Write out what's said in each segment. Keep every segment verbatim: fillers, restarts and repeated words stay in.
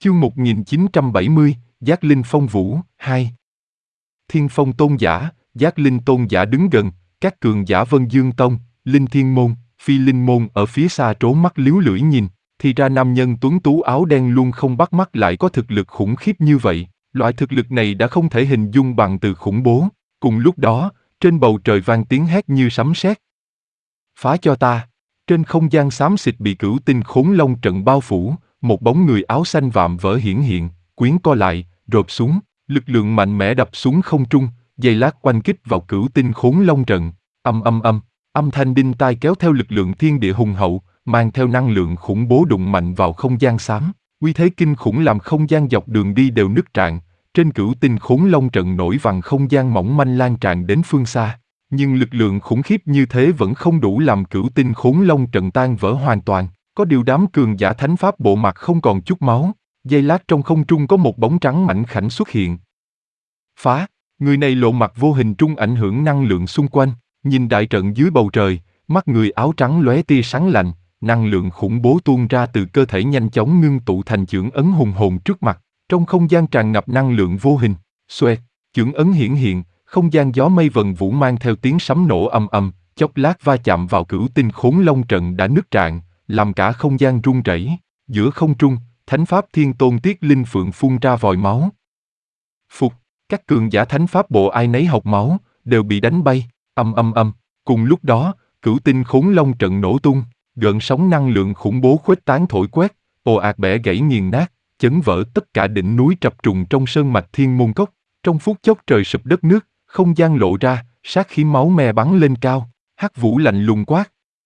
Chương một nghìn chín trăm bảy mươi, Giác Linh Phong Vũ, hai. Thiên Phong Tôn Giả, Giác Linh Tôn Giả đứng gần, các cường giả Vân Dương Tông, Linh Thiên Môn, Phi Linh Môn ở phía xa trốn mắt líu lưỡi nhìn, thì ra nam nhân tuấn tú áo đen luôn không bắt mắt lại có thực lực khủng khiếp như vậy, loại thực lực này đã không thể hình dung bằng từ khủng bố. Cùng lúc đó, trên bầu trời vang tiếng hét như sấm sét. Phá cho ta! Trên không gian xám xịt bị cửu tinh khốn long trận bao phủ, một bóng người áo xanh vạm vỡ hiển hiện, quyến co lại, rộp xuống, lực lượng mạnh mẽ đập xuống không trung, giây lát oanh kích vào cửu tinh khốn long trận. Âm âm âm, âm thanh đinh tai kéo theo lực lượng thiên địa hùng hậu, mang theo năng lượng khủng bố đụng mạnh vào không gian xám, uy thế kinh khủng làm không gian dọc đường đi đều nứt rạn. Trên cửu tinh khốn long trận nổi vằn không gian mỏng manh lan tràn đến phương xa. Nhưng lực lượng khủng khiếp như thế vẫn không đủ làm cửu tinh khốn long trận tan vỡ hoàn toàn. Có điều đám cường giả thánh pháp bộ mặt không còn chút máu. Giây lát trong không trung có một bóng trắng mảnh khảnh xuất hiện. Phá! Người này lộ mặt vô hình trung ảnh hưởng năng lượng xung quanh. Nhìn đại trận dưới bầu trời, mắt người áo trắng lóe tia sáng lạnh. Năng lượng khủng bố tuôn ra từ cơ thể nhanh chóng ngưng tụ thành chưởng ấn hùng hồn trước mặt. Trong không gian tràn ngập năng lượng vô hình. Xoẹt! Chưởng ấn hiển hiện. Không gian gió mây vần vũ mang theo tiếng sấm nổ ầm ầm, chốc lát va chạm vào cửu tinh khốn long trận đã nứt rạn, làm cả không gian rung rẩy. Giữa không trung, thánh pháp thiên tôn Tiết Linh Phượng phun ra vòi máu. Phục, các cường giả thánh pháp bộ ai nấy học máu, đều bị đánh bay, âm âm âm. Cùng lúc đó, cửu tinh khốn long trận nổ tung, gợn sóng năng lượng khủng bố khuếch tán thổi quét, ồ ạt bẻ gãy nghiền nát, chấn vỡ tất cả đỉnh núi trập trùng trong sơn mạch Thiên Môn Cốc. Trong phút chốc trời sụp đất nước. Không gian lộ ra, sát khí máu me bắn lên cao, Hắc Vũ lạnh lùng quát.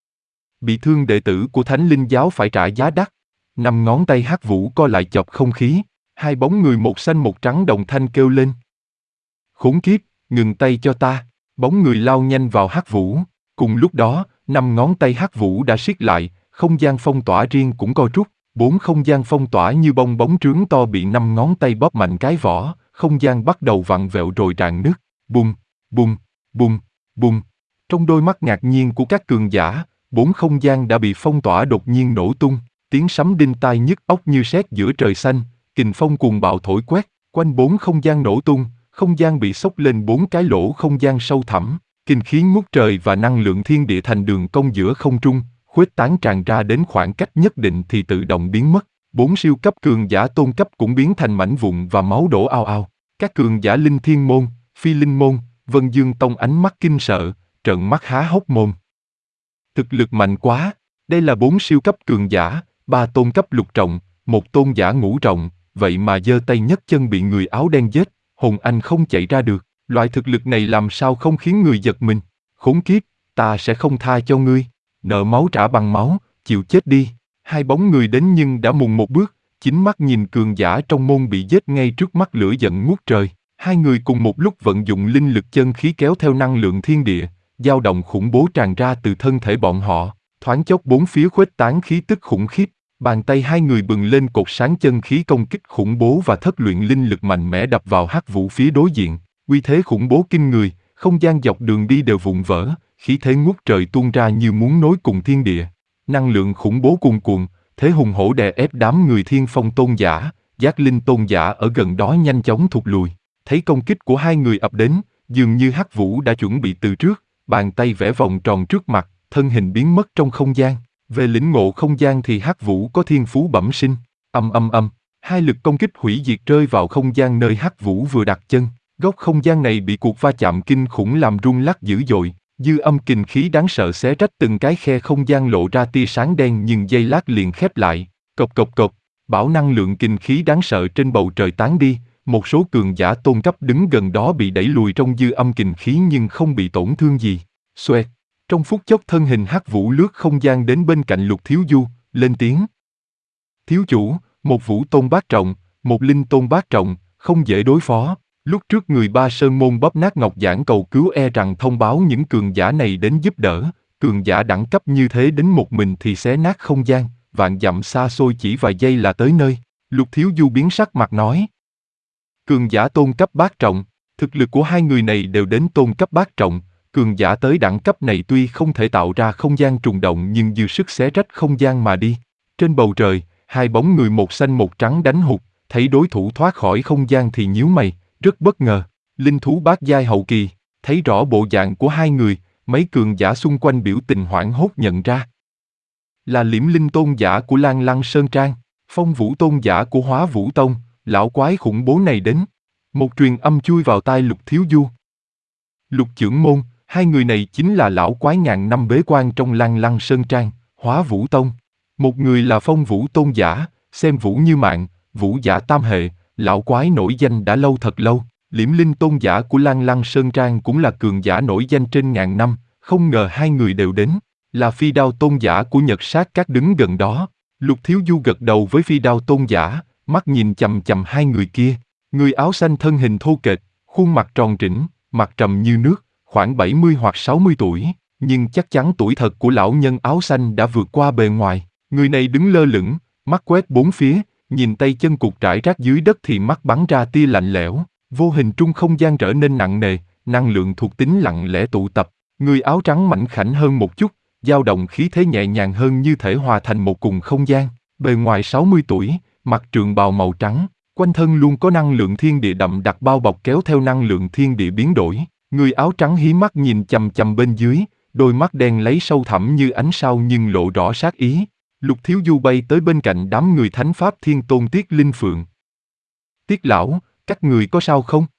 Bị thương đệ tử của Thánh Linh Giáo phải trả giá đắt. Năm ngón tay Hắc Vũ co lại chọc không khí, hai bóng người một xanh một trắng đồng thanh kêu lên. Khốn kiếp, ngừng tay cho ta, bóng người lao nhanh vào Hắc Vũ. Cùng lúc đó, năm ngón tay Hắc Vũ đã siết lại, không gian phong tỏa riêng cũng co rút, bốn không gian phong tỏa như bong bóng trướng to bị năm ngón tay bóp mạnh cái vỏ, không gian bắt đầu vặn vẹo rồi rạn nứt. Bùng, bùng, bùng, bùng. Trong đôi mắt ngạc nhiên của các cường giả, bốn không gian đã bị phong tỏa đột nhiên nổ tung, tiếng sấm đinh tai nhức óc như sét giữa trời xanh, kình phong cuồng bạo thổi quét, quanh bốn không gian nổ tung, không gian bị xốc lên bốn cái lỗ không gian sâu thẳm, kinh khí ngút trời và năng lượng thiên địa thành đường cong giữa không trung, khuếch tán tràn ra đến khoảng cách nhất định thì tự động biến mất. Bốn siêu cấp cường giả tôn cấp cũng biến thành mảnh vụn và máu đổ ao ao. Các cường giả Linh Thiên Môn, Phi Linh Môn, Vân Dương Tông ánh mắt kinh sợ, trợn mắt há hốc mồm. Thực lực mạnh quá, đây là bốn siêu cấp cường giả, ba tôn cấp lục trọng, một tôn giả ngũ trọng, vậy mà giơ tay nhấc chân bị người áo đen giết, hồn anh không chạy ra được, loại thực lực này làm sao không khiến người giật mình. Khốn kiếp, ta sẽ không tha cho ngươi, nợ máu trả bằng máu, chịu chết đi. Hai bóng người đến nhưng đã mùng một bước, chính mắt nhìn cường giả trong môn bị giết ngay trước mắt, lửa giận ngút trời. Hai người cùng một lúc vận dụng linh lực chân khí kéo theo năng lượng thiên địa, dao động khủng bố tràn ra từ thân thể bọn họ, thoáng chốc bốn phía khuếch tán khí tức khủng khiếp. Bàn tay hai người bừng lên cột sáng chân khí công kích khủng bố và thất luyện linh lực mạnh mẽ đập vào Hắc Vũ phía đối diện, uy thế khủng bố kinh người, không gian dọc đường đi đều vụn vỡ, khí thế ngút trời tuôn ra như muốn nối cùng thiên địa. Năng lượng khủng bố cuồn cuộn, thế hùng hổ đè ép đám người Thiên Phong Tôn Giả, Giác Linh Tôn Giả ở gần đó nhanh chóng thụt lùi. Thấy công kích của hai người ập đến, dường như Hắc Vũ đã chuẩn bị từ trước, bàn tay vẽ vòng tròn trước mặt, thân hình biến mất trong không gian. Về lĩnh ngộ không gian thì Hắc Vũ có thiên phú bẩm sinh. Âm âm âm, hai lực công kích hủy diệt rơi vào không gian nơi Hắc Vũ vừa đặt chân. Góc không gian này bị cuộc va chạm kinh khủng làm rung lắc dữ dội, dư âm kình khí đáng sợ xé rách từng cái khe không gian lộ ra tia sáng đen nhưng giây lát liền khép lại. Cộc cộc cộc, bão năng lượng kình khí đáng sợ trên bầu trời tán đi. Một số cường giả tôn cấp đứng gần đó bị đẩy lùi trong dư âm kình khí nhưng không bị tổn thương gì. Xoẹt, trong phút chốc thân hình Hắc Vũ lướt không gian đến bên cạnh Lục Thiếu Du, lên tiếng. Thiếu chủ, một vũ tôn bát trọng, một linh tôn bát trọng, không dễ đối phó. Lúc trước người Ba Sơn Môn bóp nát ngọc giản cầu cứu e rằng thông báo những cường giả này đến giúp đỡ. Cường giả đẳng cấp như thế đến một mình thì xé nát không gian, vạn dặm xa xôi chỉ vài giây là tới nơi. Lục Thiếu Du biến sắc mặt nói. Cường giả tôn cấp bát trọng, thực lực của hai người này đều đến tôn cấp bát trọng, cường giả tới đẳng cấp này tuy không thể tạo ra không gian trùng động nhưng dư sức xé rách không gian mà đi. Trên bầu trời, hai bóng người một xanh một trắng đánh hụt, thấy đối thủ thoát khỏi không gian thì nhíu mày, rất bất ngờ. Linh thú bát giai hậu kỳ, thấy rõ bộ dạng của hai người, mấy cường giả xung quanh biểu tình hoảng hốt nhận ra. Là Liễm Linh tôn giả của Lan Lăng Sơn Trang, Phong Vũ tôn giả của Hóa Vũ Tông, lão quái khủng bố này đến. Một truyền âm chui vào tai Lục Thiếu Du. Lục Chưởng Môn, hai người này chính là lão quái ngàn năm bế quan trong Lan Lăng Sơn Trang, Hóa Vũ Tông. Một người là Phong Vũ tôn giả, xem Vũ như mạng, Vũ giả tam hệ, lão quái nổi danh đã lâu thật lâu. Liễm Linh tôn giả của Lan Lăng Sơn Trang cũng là cường giả nổi danh trên ngàn năm, không ngờ hai người đều đến. Là Phi Đao tôn giả của Nhật Sát Các đứng gần đó. Lục Thiếu Du gật đầu với Phi Đao tôn giả, mắt nhìn chằm chằm hai người kia. Người áo xanh thân hình thô kệch, khuôn mặt tròn trĩnh, mặt trầm như nước, khoảng bảy mươi hoặc sáu mươi tuổi, nhưng chắc chắn tuổi thật của lão nhân áo xanh đã vượt qua bề ngoài. Người này đứng lơ lửng, mắt quét bốn phía, nhìn tay chân cụt rải rác dưới đất thì mắt bắn ra tia lạnh lẽo, vô hình trung không gian trở nên nặng nề, năng lượng thuộc tính lặng lẽ tụ tập. Người áo trắng mảnh khảnh hơn một chút, dao động khí thế nhẹ nhàng hơn như thể hòa thành một cùng không gian. Bề ngoài sáu mươi tuổi, mặc trường bào màu trắng, quanh thân luôn có năng lượng thiên địa đậm đặc bao bọc kéo theo năng lượng thiên địa biến đổi. Người áo trắng hí mắt nhìn chằm chằm bên dưới, đôi mắt đen lấy sâu thẳm như ánh sao nhưng lộ rõ sát ý. Lục Thiếu Du bay tới bên cạnh đám người thánh pháp Thiên Tôn Tiết Linh Phượng. Tiết lão, các người có sao không?